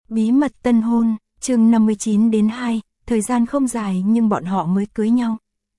Bí mật tân hôn, chương 59-2, thời gian không dài nhưng bọn họ mới cưới nhau.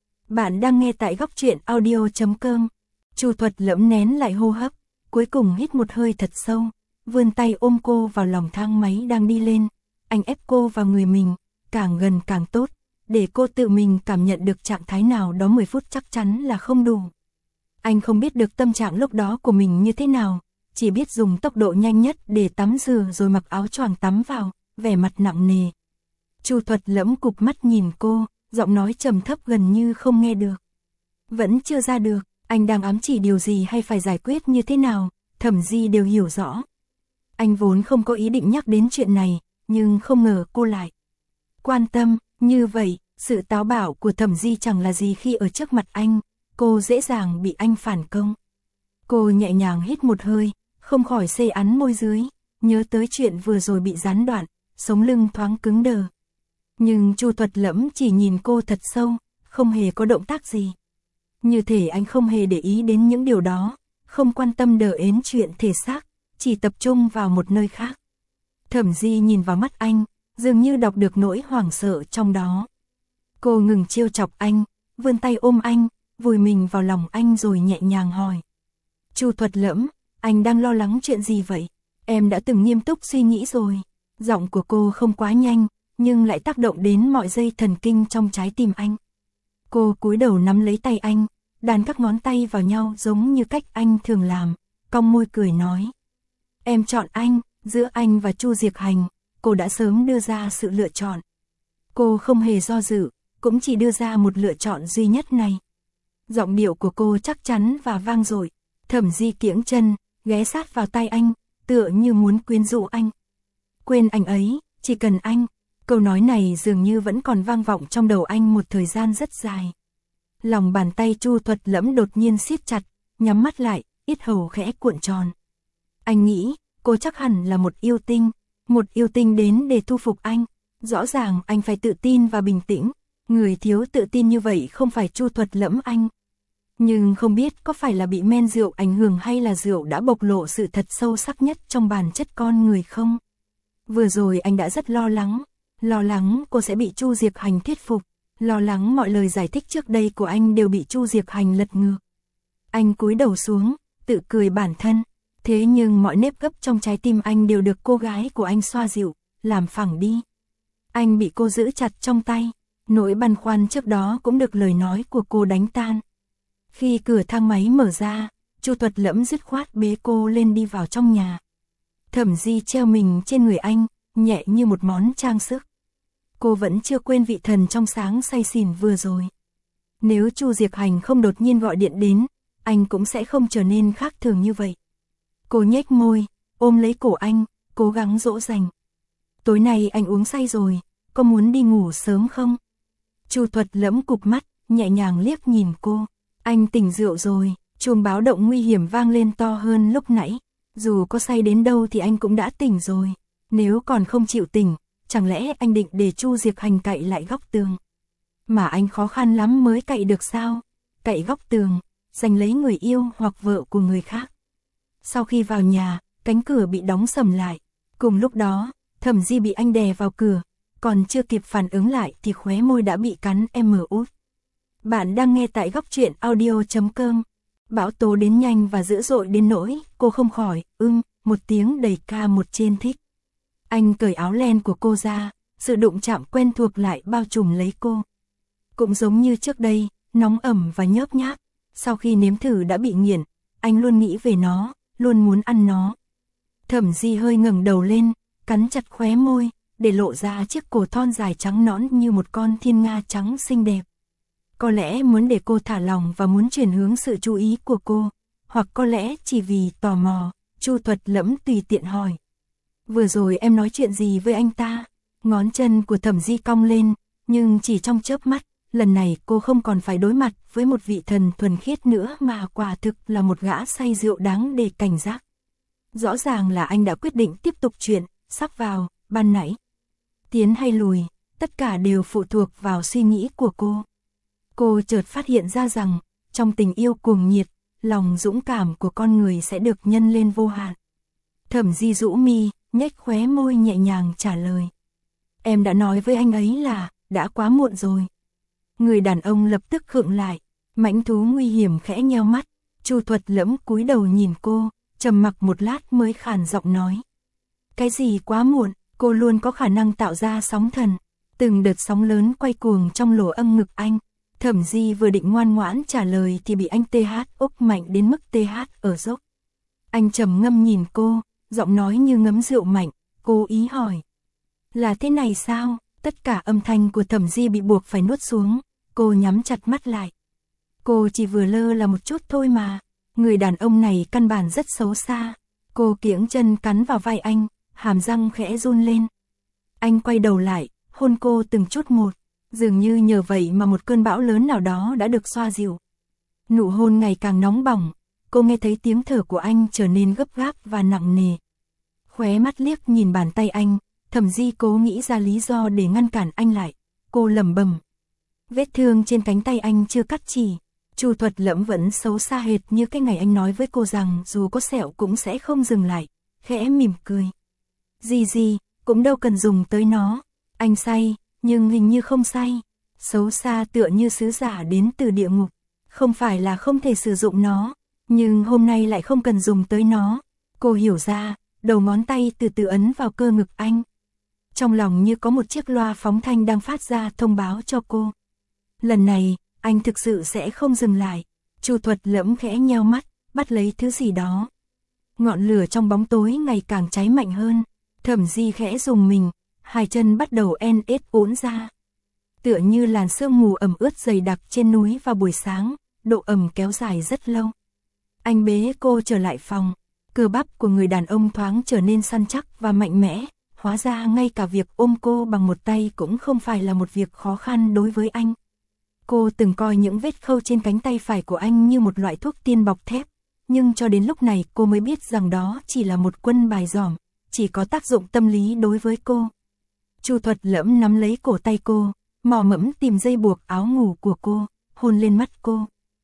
Bạn đang nghe tại góc truyện audio.com. Chu Thuật Lẫm nén lại hô hấp, cuối cùng hít một hơi thật sâu, vươn tay ôm cô vào lòng thang máy đang đi lên. Anh ép cô vào người mình, càng gần càng tốt, để cô tự mình cảm nhận được trạng thái nào đó 10 phút chắc chắn là không đủ. Anh không biết được tâm trạng lúc đó của mình như thế nào, chỉ biết dùng tốc độ nhanh nhất để tắm rửa rồi mặc áo choàng tắm vào, vẻ mặt nặng nề. Chu Thuật Lẫm cụp mắt nhìn cô, giọng nói trầm thấp gần như không nghe được. Vẫn chưa ra được, anh đang ám chỉ điều gì hay phải giải quyết như thế nào, Thẩm Di đều hiểu rõ. Anh vốn không có ý định nhắc đến chuyện này, nhưng không ngờ cô lại quan tâm, như vậy, sự táo bạo của Thẩm Di chẳng là gì khi ở trước mặt anh, cô dễ dàng bị anh phản công. Cô nhẹ nhàng hít một hơi, không khỏi xê ắn môi dưới, nhớ tới chuyện vừa rồi bị gián đoạn, sống lưng thoáng cứng đờ. Nhưng Chu Thuật Lẫm chỉ nhìn cô thật sâu, không hề có động tác gì. Như thể anh không hề để ý đến những điều đó, không quan tâm đờ ến chuyện thể xác, chỉ tập trung vào một nơi khác. Thẩm Di nhìn vào mắt anh, dường như đọc được nỗi hoảng sợ trong đó. Cô ngừng trêu chọc anh, vươn tay ôm anh, vùi mình vào lòng anh rồi nhẹ nhàng hỏi. Chu Thuật Lẫm, anh đang lo lắng chuyện gì vậy? Em đã từng nghiêm túc suy nghĩ rồi. Giọng của cô không quá nhanh, nhưng lại tác động đến mọi dây thần kinh trong trái tim anh. Cô cúi đầu nắm lấy tay anh, đan các ngón tay vào nhau giống như cách anh thường làm, cong môi cười nói. Em chọn anh, giữa anh và Chu Diệc Hành, cô đã sớm đưa ra sự lựa chọn. Cô không hề do dự, cũng chỉ đưa ra một lựa chọn duy nhất này. Giọng điệu của cô chắc chắn và vang dội. Thẩm Di kiễng chân, ghé sát vào tay anh, tựa như muốn quyến rũ anh. Quên anh ấy, chỉ cần anh. Câu nói này dường như vẫn còn vang vọng trong đầu anh một thời gian rất dài. Lòng bàn tay Chu Thuật Lẫm đột nhiên siết chặt, nhắm mắt lại, yết hầu khẽ cuộn tròn. Anh nghĩ, cô chắc hẳn là một yêu tinh đến để thu phục anh. Rõ ràng anh phải tự tin và bình tĩnh, người thiếu tự tin như vậy không phải Chu Thuật Lẫm anh. Nhưng không biết có phải là bị men rượu ảnh hưởng hay là rượu đã bộc lộ sự thật sâu sắc nhất trong bản chất con người không? Vừa rồi anh đã rất lo lắng cô sẽ bị Chu Diệc Hành thuyết phục, lo lắng mọi lời giải thích trước đây của anh đều bị Chu Diệc Hành lật ngược. Anh cúi đầu xuống, tự cười bản thân, thế nhưng mọi nếp gấp trong trái tim anh đều được cô gái của anh xoa dịu, làm phẳng đi. Anh bị cô giữ chặt trong tay, nỗi băn khoăn trước đó cũng được lời nói của cô đánh tan. Khi cửa thang máy mở ra, Chu Thuật Lẫm dứt khoát bế cô lên đi vào trong nhà. Thẩm Di treo mình trên người anh, nhẹ như một món trang sức. Cô vẫn chưa quên vị thần trong sáng say xỉn vừa rồi. Nếu Chu Diệc Hành không đột nhiên gọi điện đến, anh cũng sẽ không trở nên khác thường như vậy. Cô nhếch môi, ôm lấy cổ anh, cố gắng dỗ dành. Tối nay anh uống say rồi, có muốn đi ngủ sớm không? Chu Thuật Lẫm cụp mắt, nhẹ nhàng liếc nhìn cô. Anh tỉnh rượu rồi, chuông báo động nguy hiểm vang lên to hơn lúc nãy. Dù có say đến đâu thì anh cũng đã tỉnh rồi. Nếu còn không chịu tỉnh, chẳng lẽ anh định để Chu Diệc Hành cậy lại góc tường? Mà anh khó khăn lắm mới cậy được sao? Cậy góc tường, giành lấy người yêu hoặc vợ của người khác. Sau khi vào nhà, cánh cửa bị đóng sầm lại. Cùng lúc đó, Thẩm Di bị anh đè vào cửa, còn chưa kịp phản ứng lại thì khóe môi đã bị cắn út. Bạn đang nghe tại góc truyện audio.com. Bão tố đến nhanh và dữ dội đến nỗi cô không khỏi một tiếng đầy ca một trên thích. Anh cởi áo len của cô ra, sự đụng chạm quen thuộc lại bao trùm lấy cô. Cũng giống như trước đây, nóng ẩm và nhớp nháp. Sau khi nếm thử đã bị nghiện, anh luôn nghĩ về nó, luôn muốn ăn nó. Thẩm Di hơi ngẩng đầu lên, cắn chặt khóe môi, để lộ ra chiếc cổ thon dài trắng nõn như một con thiên nga trắng xinh đẹp. Có lẽ muốn để cô thả lòng và muốn chuyển hướng sự chú ý của cô, hoặc có lẽ chỉ vì tò mò, Chu Thuật Lẫm tùy tiện hỏi. Vừa rồi em nói chuyện gì với anh ta? Ngón chân của Thẩm Di cong lên, nhưng chỉ trong chớp mắt, lần này cô không còn phải đối mặt với một vị thần thuần khiết nữa mà quả thực là một gã say rượu đáng để cảnh giác. Rõ ràng là anh đã quyết định tiếp tục chuyện, sắp vào, ban nãy. Tiến hay lùi, tất cả đều phụ thuộc vào suy nghĩ của cô. Cô chợt phát hiện ra rằng, trong tình yêu cuồng nhiệt, lòng dũng cảm của con người sẽ được nhân lên vô hạn. Thẩm Di rũ mi, nhếch khóe môi nhẹ nhàng trả lời. Em đã nói với anh ấy là, đã quá muộn rồi. Người đàn ông lập tức khựng lại, mãnh thú nguy hiểm khẽ nheo mắt, Chu Thuật Lẫm cúi đầu nhìn cô, trầm mặc một lát mới khàn giọng nói. Cái gì quá muộn, cô luôn có khả năng tạo ra sóng thần. Từng đợt sóng lớn quay cuồng trong lỗ âm ngực anh. Thẩm Di vừa định ngoan ngoãn trả lời thì bị anh TH úp mạnh đến mức TH ở dốc. Anh trầm ngâm nhìn cô, giọng nói như ngấm rượu mạnh, cố ý hỏi. Là thế này sao? Tất cả âm thanh của Thẩm Di bị buộc phải nuốt xuống, cô nhắm chặt mắt lại. Cô chỉ vừa lơ là một chút thôi mà, người đàn ông này căn bản rất xấu xa. Cô kiễng chân cắn vào vai anh, hàm răng khẽ run lên. Anh quay đầu lại, hôn cô từng chút một, dường như nhờ vậy mà một cơn bão lớn nào đó đã được xoa dịu. Nụ hôn ngày càng nóng bỏng, cô nghe thấy tiếng thở của anh trở nên gấp gáp và nặng nề. Khóe mắt liếc nhìn bàn tay anh, Thẩm Di cố nghĩ ra lý do để ngăn cản anh lại. Cô lẩm bẩm. Vết thương trên cánh tay anh chưa cắt chỉ. Chu Thuật Lẫm vẫn xấu xa hệt như cái ngày anh nói với cô rằng dù có sẹo cũng sẽ không dừng lại, khẽ mỉm cười. Gì, cũng đâu cần dùng tới nó. Anh say, nhưng hình như không say. Xấu xa tựa như sứ giả đến từ địa ngục. Không phải là không thể sử dụng nó, nhưng hôm nay lại không cần dùng tới nó. Cô hiểu ra, đầu ngón tay từ từ ấn vào cơ ngực anh. Trong lòng như có một chiếc loa phóng thanh đang phát ra thông báo cho cô. Lần này, anh thực sự sẽ không dừng lại. Chu Thuật Lẫm khẽ nheo mắt, bắt lấy thứ gì đó. Ngọn lửa trong bóng tối ngày càng cháy mạnh hơn. Thẩm Di khẽ rùng mình, hai chân bắt đầu uốn ra. Tựa như làn sương mù ẩm ướt dày đặc trên núi vào buổi sáng, độ ẩm kéo dài rất lâu. Anh bế cô trở lại phòng, cơ bắp của người đàn ông thoáng trở nên săn chắc và mạnh mẽ. Hóa ra ngay cả việc ôm cô bằng một tay cũng không phải là một việc khó khăn đối với anh. Cô từng coi những vết khâu trên cánh tay phải của anh như một loại thuốc tiên bọc thép, nhưng cho đến lúc này cô mới biết rằng đó chỉ là một quân bài giỏm, chỉ có tác dụng tâm lý đối với cô. Chu Thuật Lẫm nắm lấy cổ tay cô, mò mẫm tìm dây buộc áo ngủ của cô, hôn lên mắt cô.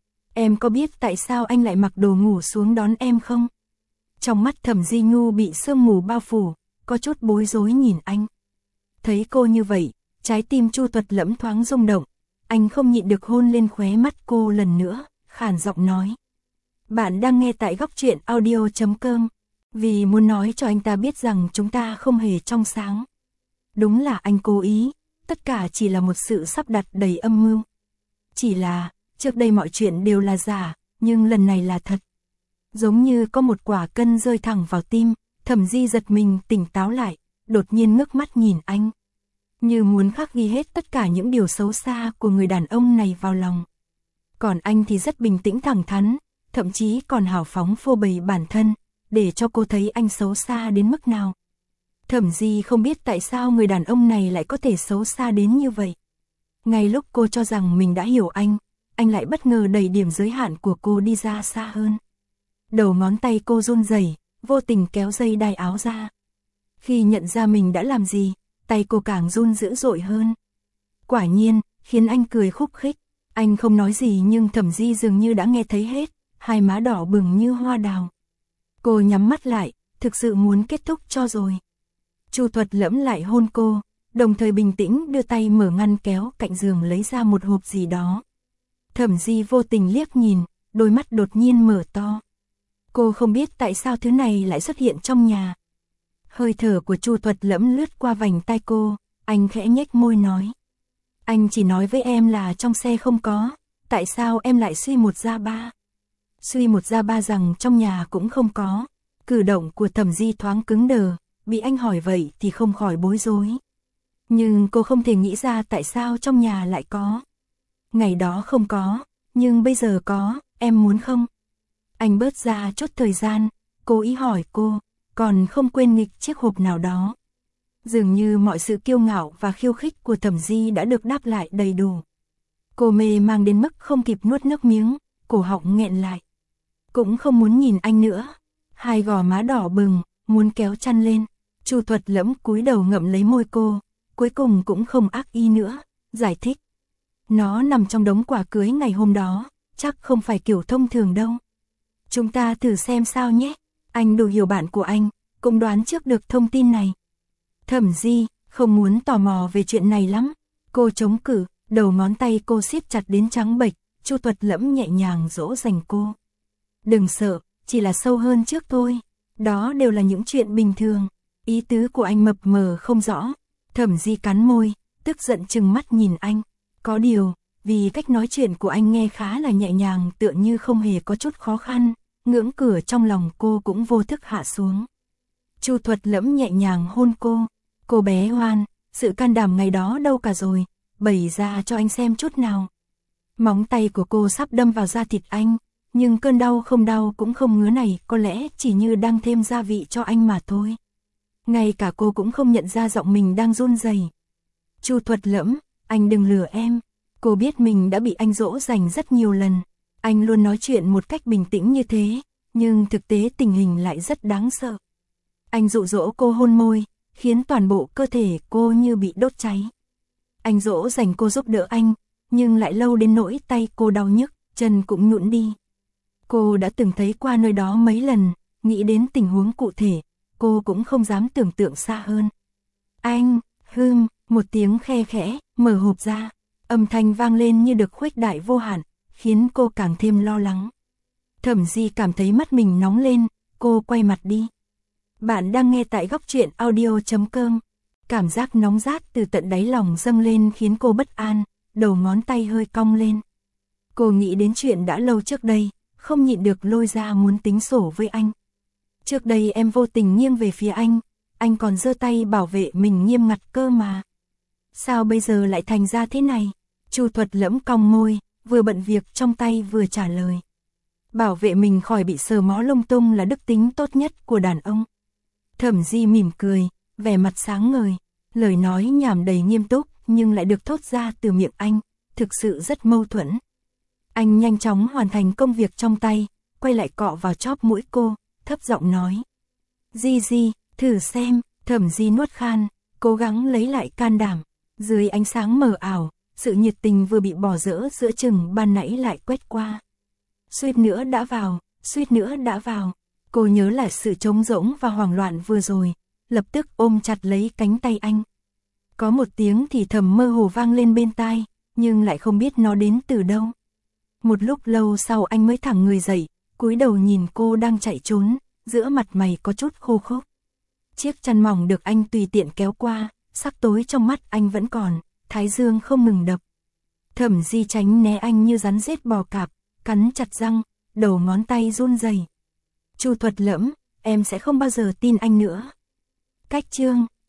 Em có biết tại sao anh lại mặc đồ ngủ xuống đón em không? Trong mắt Thẩm Di Nhu bị sương mù bao phủ, có chút bối rối nhìn anh. Thấy cô như vậy, trái tim Chu Thuật Lẫm thoáng rung động. Anh không nhịn được hôn lên khóe mắt cô lần nữa, khàn giọng nói. Bạn đang nghe tại góc truyện audio.com. Vì muốn nói cho anh ta biết rằng chúng ta không hề trong sáng. Đúng là anh cố ý, tất cả chỉ là một sự sắp đặt đầy âm mưu. Chỉ là, trước đây mọi chuyện đều là giả, nhưng lần này là thật. Giống như có một quả cân rơi thẳng vào tim, Thẩm Di giật mình tỉnh táo lại, đột nhiên ngước mắt nhìn anh. Như muốn khắc ghi hết tất cả những điều xấu xa của người đàn ông này vào lòng. Còn anh thì rất bình tĩnh thẳng thắn, thậm chí còn hào phóng phô bày bản thân, để cho cô thấy anh xấu xa đến mức nào. Thẩm Di không biết tại sao người đàn ông này lại có thể xấu xa đến như vậy. Ngay lúc cô cho rằng mình đã hiểu anh lại bất ngờ đẩy điểm giới hạn của cô đi ra xa hơn. Đầu ngón tay cô run rẩy, vô tình kéo dây đai áo ra. Khi nhận ra mình đã làm gì, tay cô càng run dữ dội hơn. Quả nhiên, khiến anh cười khúc khích. Anh không nói gì nhưng Thẩm Di dường như đã nghe thấy hết, hai má đỏ bừng như hoa đào. Cô nhắm mắt lại, thực sự muốn kết thúc cho rồi. Chu Thuật Lẫm lại hôn cô, đồng thời bình tĩnh đưa tay mở ngăn kéo cạnh giường lấy ra một hộp gì đó. Thẩm Di vô tình liếc nhìn, đôi mắt đột nhiên mở to. Cô không biết tại sao thứ này lại xuất hiện trong nhà. Hơi thở của Chu Thuật Lẫm lướt qua vành tai cô, anh khẽ nhếch môi nói. Anh chỉ nói với em là trong xe không có, tại sao em lại suy một ra ba? Suy một ra ba rằng trong nhà cũng không có. Cử động của Thẩm Di thoáng cứng đờ, bị anh hỏi vậy thì không khỏi bối rối. Nhưng cô không thể nghĩ ra tại sao trong nhà lại có. Ngày đó không có, nhưng bây giờ có, em muốn không? Anh bớt ra chút thời gian, cố ý hỏi cô, còn không quên nghịch chiếc hộp nào đó. Dường như mọi sự kiêu ngạo và khiêu khích của Thẩm Di đã được đáp lại đầy đủ. Cô mê mang đến mức không kịp nuốt nước miếng, cổ họng nghẹn lại. Cũng không muốn nhìn anh nữa. Hai gò má đỏ bừng, muốn kéo chăn lên. Chu Thuật Lẫm cúi đầu ngậm lấy môi cô, cuối cùng cũng không ác ý nữa, giải thích. Nó nằm trong đống quà cưới ngày hôm đó, chắc không phải kiểu thông thường đâu. Chúng ta thử xem sao nhé. Anh đủ hiểu bạn của anh, cũng đoán trước được thông tin này. Thẩm Di, không muốn tò mò về chuyện này lắm. Cô chống cự, đầu ngón tay cô siết chặt đến trắng bệch, Chu Thuật Lẫm nhẹ nhàng dỗ dành cô. Đừng sợ, chỉ là sâu hơn trước thôi. Đó đều là những chuyện bình thường. Ý tứ của anh mập mờ không rõ. Thẩm Di cắn môi, tức giận trừng mắt nhìn anh. Có điều, vì cách nói chuyện của anh nghe khá là nhẹ nhàng, tựa như không hề có chút khó khăn, ngưỡng cửa trong lòng cô cũng vô thức hạ xuống. Chu Thuật Lẫm nhẹ nhàng hôn cô. Cô bé ngoan, sự can đảm ngày đó đâu cả rồi, bày ra cho anh xem chút nào. Móng tay của cô sắp đâm vào da thịt anh, nhưng cơn đau không đau cũng không ngứa này, có lẽ chỉ như đang thêm gia vị cho anh mà thôi. Ngay cả cô cũng không nhận ra giọng mình đang run rẩy. Chu Thuật Lẫm, anh đừng lừa em. Cô biết mình đã bị anh dỗ dành rất nhiều lần. Anh luôn nói chuyện một cách bình tĩnh như thế, nhưng thực tế tình hình lại rất đáng sợ. Anh dụ dỗ cô hôn môi, khiến toàn bộ cơ thể cô như bị đốt cháy. Anh dỗ dành cô giúp đỡ anh, nhưng lại lâu đến nỗi tay cô đau nhức, chân cũng nhũn đi. Cô đã từng thấy qua nơi đó mấy lần, nghĩ đến tình huống cụ thể, cô cũng không dám tưởng tượng xa hơn. Anh, một tiếng khe khẽ, mở hộp ra, âm thanh vang lên như được khuếch đại vô hạn, khiến cô càng thêm lo lắng. Thẩm Di cảm thấy mắt mình nóng lên, cô quay mặt đi. Bạn đang nghe tại Góc Truyện Audio.com. Cảm giác nóng rát từ tận đáy lòng dâng lên khiến cô bất an, đầu ngón tay hơi cong lên. Cô nghĩ đến chuyện đã lâu trước đây, không nhịn được lôi ra muốn tính sổ với anh. Trước đây em vô tình nghiêng về phía anh còn giơ tay bảo vệ mình nghiêm ngặt cơ mà. Sao bây giờ lại thành ra thế này? Chu Thuật Lẫm cong môi, vừa bận việc trong tay vừa trả lời. Bảo vệ mình khỏi bị sờ mó lung tung là đức tính tốt nhất của đàn ông. Thẩm Di mỉm cười, vẻ mặt sáng ngời, lời nói nhảm đầy nghiêm túc nhưng lại được thốt ra từ miệng anh, thực sự rất mâu thuẫn. Anh nhanh chóng hoàn thành công việc trong tay, quay lại cọ vào chóp mũi cô, thấp giọng nói. Di, thử xem. Thẩm Di nuốt khan, cố gắng lấy lại can đảm. Dưới ánh sáng mờ ảo, sự nhiệt tình vừa bị bỏ dỡ giữa chừng ban nãy lại quét qua. Suýt nữa đã vào. Cô nhớ lại sự trống rỗng và hoảng loạn vừa rồi, lập tức ôm chặt lấy cánh tay anh. Có một tiếng thì thầm mơ hồ vang lên bên tai, nhưng lại không biết nó đến từ đâu. Một lúc lâu sau anh mới thẳng người dậy, cúi đầu nhìn cô đang chạy trốn, giữa mặt mày có chút khô khốc. Chiếc chăn mỏng được anh tùy tiện kéo qua, sắc tối trong mắt anh vẫn còn, thái dương không ngừng đập. Thẩm Di tránh né anh như rắn rết bò cạp, cắn chặt răng, đầu ngón tay run rẩy. Chu Thuật Lẫm, em sẽ không bao giờ tin anh nữa. Cách chương